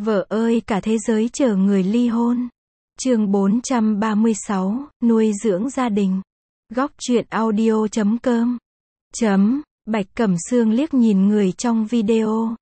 Vợ ơi cả thế giới chờ người ly hôn. Chương 436, nuôi dưỡng gia đình. Góc truyện audio.com. Bạch Cẩm Sương liếc nhìn người trong video.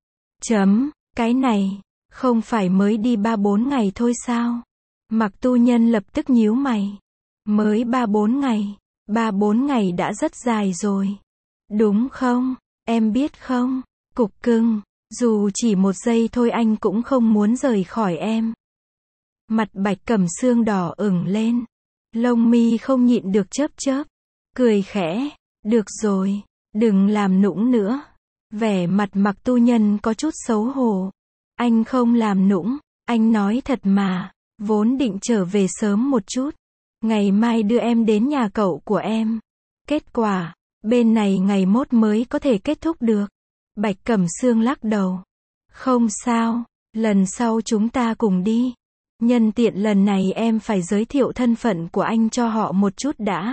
Cái này, không phải mới đi 3-4 ngày thôi sao? Mặc Tu Nhân lập tức nhíu mày. Mới 3-4 ngày. 3-4 ngày đã rất dài rồi. Đúng không? Em biết không? Cục cưng. Dù chỉ 1 giây thôi anh cũng không muốn rời khỏi em. Mặt Bạch Cẩm Sương đỏ ửng lên. Lông mi không nhịn được chớp chớp. Cười khẽ. Được rồi. Đừng làm nũng nữa. Vẻ mặt Mặc Tu Nhân có chút xấu hổ. Anh không làm nũng. Anh nói thật mà. Vốn định trở về sớm một chút. Ngày mai đưa em đến nhà cậu của em. Kết quả, bên này ngày mốt mới có thể kết thúc được. Bạch Cẩm Sương lắc đầu. Không sao, lần sau chúng ta cùng đi. Nhân tiện lần này em phải giới thiệu thân phận của anh cho họ một chút đã.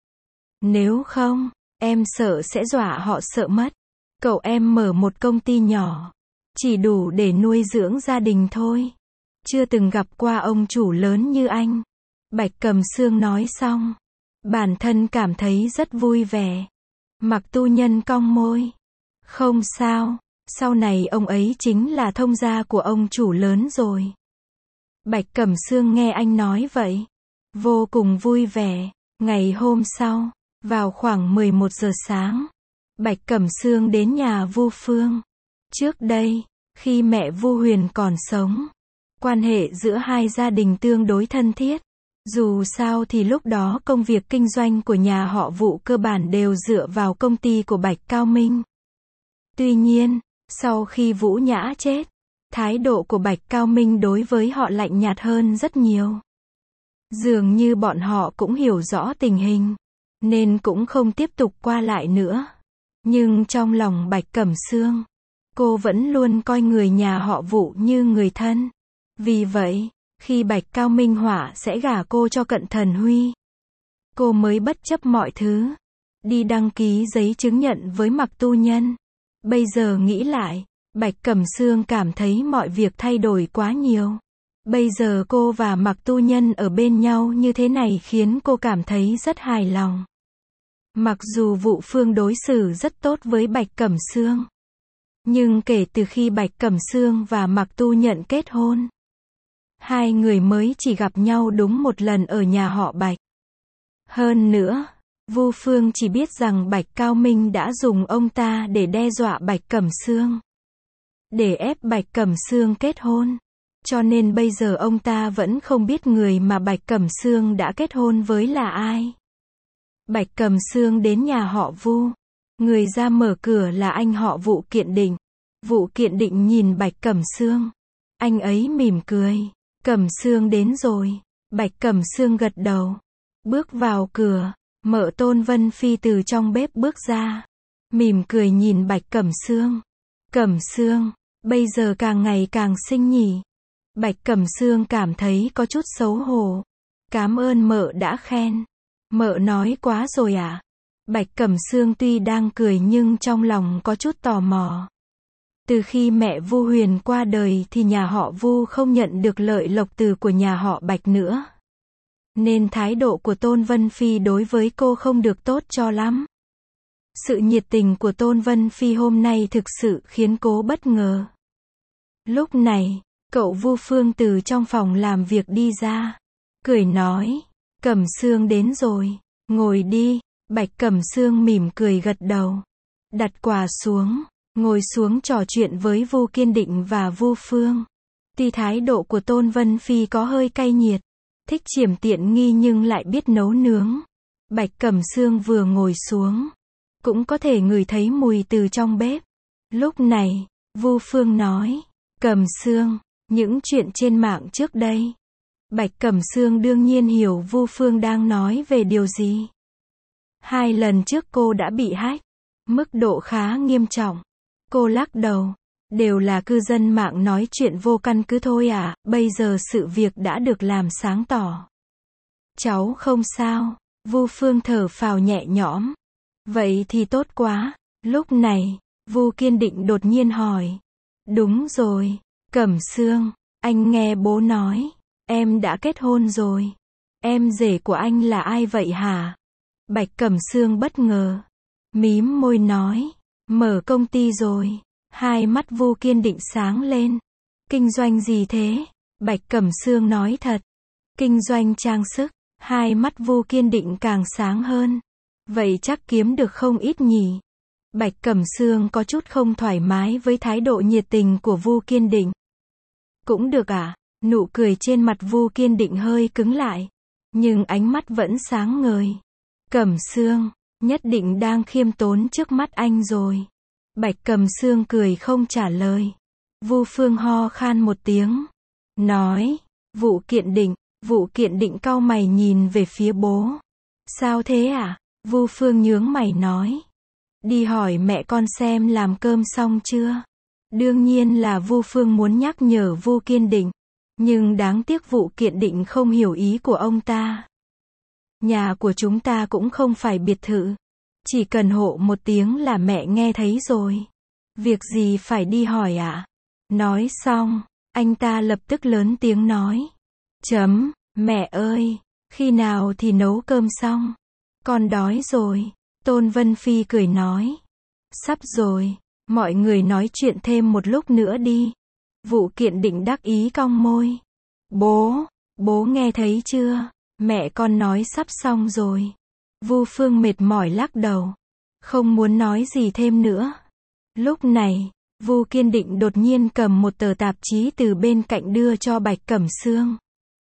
Nếu không, em sợ sẽ dọa họ sợ mất. Cậu em mở một công ty nhỏ. Chỉ đủ để nuôi dưỡng gia đình thôi. Chưa từng gặp qua ông chủ lớn như anh. Bạch Cẩm Sương nói xong. Bản thân cảm thấy rất vui vẻ. Mặc Tu Nhân cong môi. Không sao, sau này ông ấy chính là thông gia của ông chủ lớn rồi. Bạch Cẩm Sương nghe anh nói vậy. Vô cùng vui vẻ. Ngày hôm sau, vào khoảng 11 giờ sáng. Bạch Cẩm Sương đến nhà Vu Phương. Trước đây, khi mẹ Vu Huyền còn sống, quan hệ giữa hai gia đình tương đối thân thiết. Dù sao thì lúc đó công việc kinh doanh của nhà họ Vu cơ bản đều dựa vào công ty của Bạch Cao Minh. Tuy nhiên, sau khi Vũ Nhã chết, thái độ của Bạch Cao Minh đối với họ lạnh nhạt hơn rất nhiều. Dường như bọn họ cũng hiểu rõ tình hình, nên cũng không tiếp tục qua lại nữa. Nhưng trong lòng Bạch Cẩm Sương, cô vẫn luôn coi người nhà họ Vũ như người thân. Vì vậy, khi Bạch Cao Minh họa sẽ gả cô cho Cận Thần Huy, cô mới bất chấp mọi thứ, đi đăng ký giấy chứng nhận với Mặc Tu Nhân. Bây giờ nghĩ lại, Bạch Cẩm Sương cảm thấy mọi việc thay đổi quá nhiều. Bây giờ cô và Mặc Tu Nhân ở bên nhau như thế này khiến cô cảm thấy rất hài lòng. Mặc dù Vu Phương đối xử rất tốt với Bạch Cẩm Sương, nhưng kể từ khi Bạch Cẩm Sương và Mặc Tu Nhân kết hôn, hai người mới chỉ gặp nhau đúng 1 lần ở nhà họ Bạch. Hơn nữa, Vu Phương chỉ biết rằng Bạch Cao Minh đã dùng ông ta để đe dọa Bạch Cẩm Sương, để ép Bạch Cẩm Sương kết hôn. Cho nên bây giờ ông ta vẫn không biết người mà Bạch Cẩm Sương đã kết hôn với là ai. Bạch Cẩm Sương đến nhà họ Vu. Người ra mở cửa là anh họ Vu Kiện Định. Vu Kiện Định nhìn Bạch Cẩm Sương. Anh ấy mỉm cười. Cẩm Sương đến rồi. Bạch Cẩm Sương gật đầu. Bước vào cửa, mợ Tôn Vân Phi từ trong bếp bước ra. Mỉm cười nhìn Bạch Cẩm Sương. Cẩm Sương, bây giờ càng ngày càng xinh nhỉ. Bạch Cẩm Sương cảm thấy có chút xấu hổ. Cảm ơn mợ đã khen. Mợ nói quá rồi à? Bạch Cẩm Sương tuy đang cười nhưng trong lòng có chút tò mò. Từ khi mẹ Vu Huyền qua đời thì nhà họ Vu không nhận được lợi lộc từ của nhà họ Bạch nữa. Nên thái độ của Tôn Vân Phi đối với cô không được tốt cho lắm. Sự nhiệt tình của Tôn Vân Phi hôm nay thực sự khiến cô bất ngờ. Lúc này, cậu Vu Phương từ trong phòng làm việc đi ra. Cười nói, Cẩm Sương đến rồi, ngồi đi. Bạch Cẩm Sương mỉm cười gật đầu. Đặt quà xuống, ngồi xuống trò chuyện với Vu Kiên Định và Vu Phương. Tuy thái độ của Tôn Vân Phi có hơi cay nghiệt, thích chiếm tiện nghi nhưng lại biết nấu nướng. Bạch Cẩm Sương vừa ngồi xuống, cũng có thể ngửi thấy mùi từ trong bếp. Lúc này, Vu Phương nói, Cẩm Sương, những chuyện trên mạng trước đây. Bạch Cẩm Sương đương nhiên hiểu Vu Phương đang nói về điều gì. 2 lần trước cô đã bị hack, mức độ khá nghiêm trọng. Cô lắc đầu, đều là cư dân mạng nói chuyện vô căn cứ thôi à, bây giờ sự việc đã được làm sáng tỏ. Cháu không sao, Vu Phương thở phào nhẹ nhõm. Vậy thì tốt quá. Lúc này, Vu Kiên Định đột nhiên hỏi. Đúng rồi, Cẩm Sương, anh nghe bố nói, em đã kết hôn rồi. Em rể của anh là ai vậy hả? Bạch Cẩm Sương bất ngờ. Mím môi nói, mở công ty rồi. Hai mắt Vu Kiên Định sáng lên. Kinh doanh gì thế? Bạch Cẩm Sương nói thật. Kinh doanh trang sức. Hai mắt Vu Kiên Định càng sáng hơn. Vậy chắc kiếm được không ít nhỉ? Bạch Cẩm Sương có chút không thoải mái với thái độ nhiệt tình của Vu Kiên Định. Cũng được à? Nụ cười trên mặt Vu Kiên Định hơi cứng lại. Nhưng ánh mắt vẫn sáng ngời. Cẩm Sương, nhất định đang khiêm tốn trước mắt anh rồi. Bạch Cẩm Sương cười không trả lời. Vu Phương ho khan một tiếng. Nói, Vu Kiện Định cau mày nhìn về phía bố. Sao thế à? Vu Phương nhướng mày nói. Đi hỏi mẹ con xem làm cơm xong chưa? Đương nhiên là Vu Phương muốn nhắc nhở Vu Kiên Định. Nhưng đáng tiếc Vu Kiện Định không hiểu ý của ông ta. Nhà của chúng ta cũng không phải biệt thự. Chỉ cần hộ một tiếng là mẹ nghe thấy rồi. Việc gì phải đi hỏi ạ? Nói xong, anh ta lập tức lớn tiếng nói. Mẹ ơi, khi nào thì nấu cơm xong? Con đói rồi. Tôn Vân Phi cười nói. Sắp rồi, mọi người nói chuyện thêm một lúc nữa đi. Vu Kiện Định đắc ý cong môi. Bố nghe thấy chưa? Mẹ con nói sắp xong rồi. Vu Phương mệt mỏi lắc đầu. Không muốn nói gì thêm nữa. Lúc này, Vu Kiên Định đột nhiên cầm một tờ tạp chí từ bên cạnh đưa cho Bạch Cẩm Sương.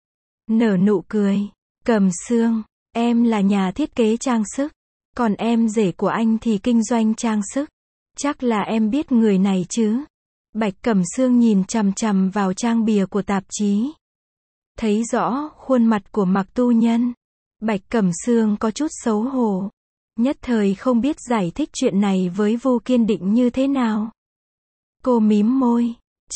Nở nụ cười. Cẩm Sương, em là nhà thiết kế trang sức. Còn em rể của anh thì kinh doanh trang sức. Chắc là em biết người này chứ. Bạch Cẩm Sương nhìn chằm chằm vào trang bìa của tạp chí. Thấy rõ khuôn mặt của Mạc Tu Nhân. Bạch Cẩm Sương có chút xấu hổ. Nhất thời không biết giải thích chuyện này với Vu Kiên Định như thế nào. Cô mím môi.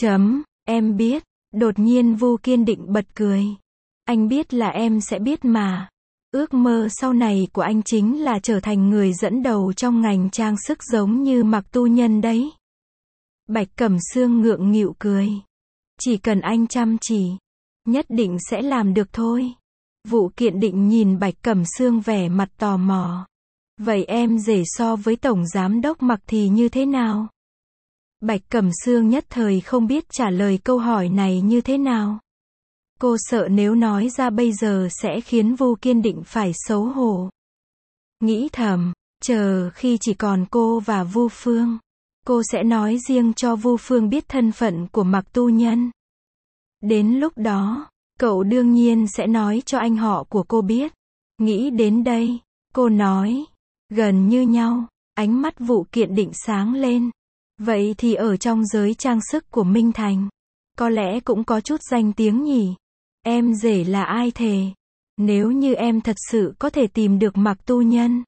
Em biết. Đột nhiên Vu Kiên Định bật cười. Anh biết là em sẽ biết mà. Ước mơ sau này của anh chính là trở thành người dẫn đầu trong ngành trang sức giống như Mạc Tu Nhân đấy. Bạch Cẩm Sương ngượng nghịu cười. Chỉ cần anh chăm chỉ, nhất định sẽ làm được thôi. Vu Kiện Định nhìn Bạch Cẩm Sương vẻ mặt tò mò. Vậy em rể so với Tổng Giám đốc Mạc thì như thế nào? Bạch Cẩm Sương nhất thời không biết trả lời câu hỏi này như thế nào. Cô sợ nếu nói ra bây giờ sẽ khiến Vu Kiên Định phải xấu hổ. Nghĩ thầm, chờ khi chỉ còn cô và Vu Phương, cô sẽ nói riêng cho Vu Phương biết thân phận của Mạc Tu Nhân. Đến lúc đó, cậu đương nhiên sẽ nói cho anh họ của cô biết. Nghĩ đến đây, cô nói, gần như nhau, ánh mắt Vu Kiện Định sáng lên. Vậy thì ở trong giới trang sức của Minh Thành, có lẽ cũng có chút danh tiếng nhỉ. Em rể là ai thề? Nếu như em thật sự có thể tìm được Mạc Tu Nhân,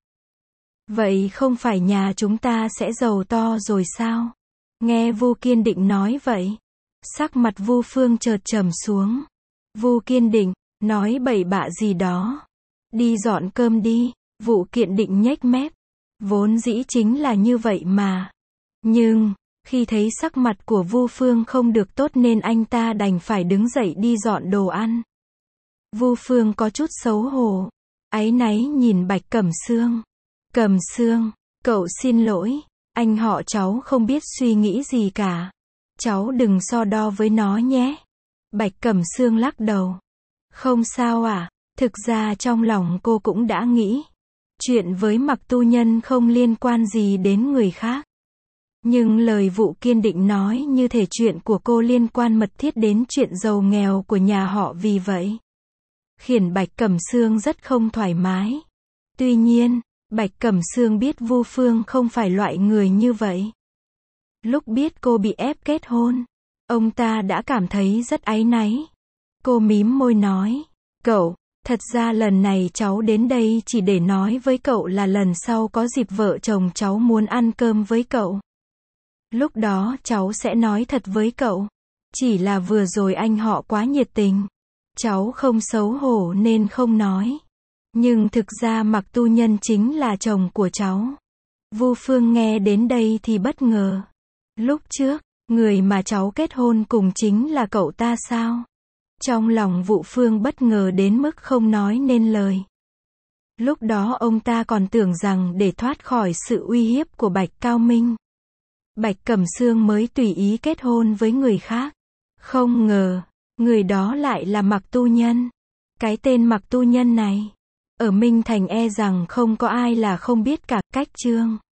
vậy không phải nhà chúng ta sẽ giàu to rồi sao? Nghe Vu Kiên Định nói vậy, sắc mặt Vu Phương chợt trầm xuống. Vu Kiên Định, nói bậy bạ gì đó. Đi dọn cơm đi. Vu Kiện Định nhếch mép. Vốn dĩ chính là như vậy mà. Nhưng, khi thấy sắc mặt của Vu Phương không được tốt nên anh ta đành phải đứng dậy đi dọn đồ ăn. Vu Phương có chút xấu hổ, áy náy nhìn Bạch Cẩm Sương. Cẩm Sương, cậu xin lỗi, anh họ cháu không biết suy nghĩ gì cả. Cháu đừng so đo với nó nhé. Bạch Cẩm Sương lắc đầu. Không sao à, thực ra trong lòng cô cũng đã nghĩ. Chuyện với Mạc Tu Nhân không liên quan gì đến người khác. Nhưng lời Vu Kiên Định nói như thể chuyện của cô liên quan mật thiết đến chuyện giàu nghèo của nhà họ, vì vậy khiến Bạch Cẩm Sương rất không thoải mái. Tuy nhiên, Bạch Cẩm Sương biết Vu Phương không phải loại người như vậy. Lúc biết cô bị ép kết hôn, ông ta đã cảm thấy rất áy náy. Cô mím môi nói, cậu, thật ra lần này cháu đến đây chỉ để nói với cậu là lần sau có dịp vợ chồng cháu muốn ăn cơm với cậu. Lúc đó cháu sẽ nói thật với cậu. Chỉ là vừa rồi anh họ quá nhiệt tình. Cháu không xấu hổ nên không nói. Nhưng thực ra Mạc Tu Nhân chính là chồng của cháu. Vu Phương nghe đến đây thì bất ngờ. Lúc trước, Người mà cháu kết hôn cùng chính là cậu ta sao? Trong lòng Vụ Phương bất ngờ đến mức không nói nên lời. Lúc đó ông ta còn tưởng rằng để thoát khỏi sự uy hiếp của Bạch Cao Minh, Bạch Cẩm Sương mới tùy ý kết hôn với người khác. Không ngờ, người đó lại là Mạc Tu Nhân. Cái tên Mạc Tu Nhân này, ở Minh Thành e rằng không có ai là không biết cả. Cách chương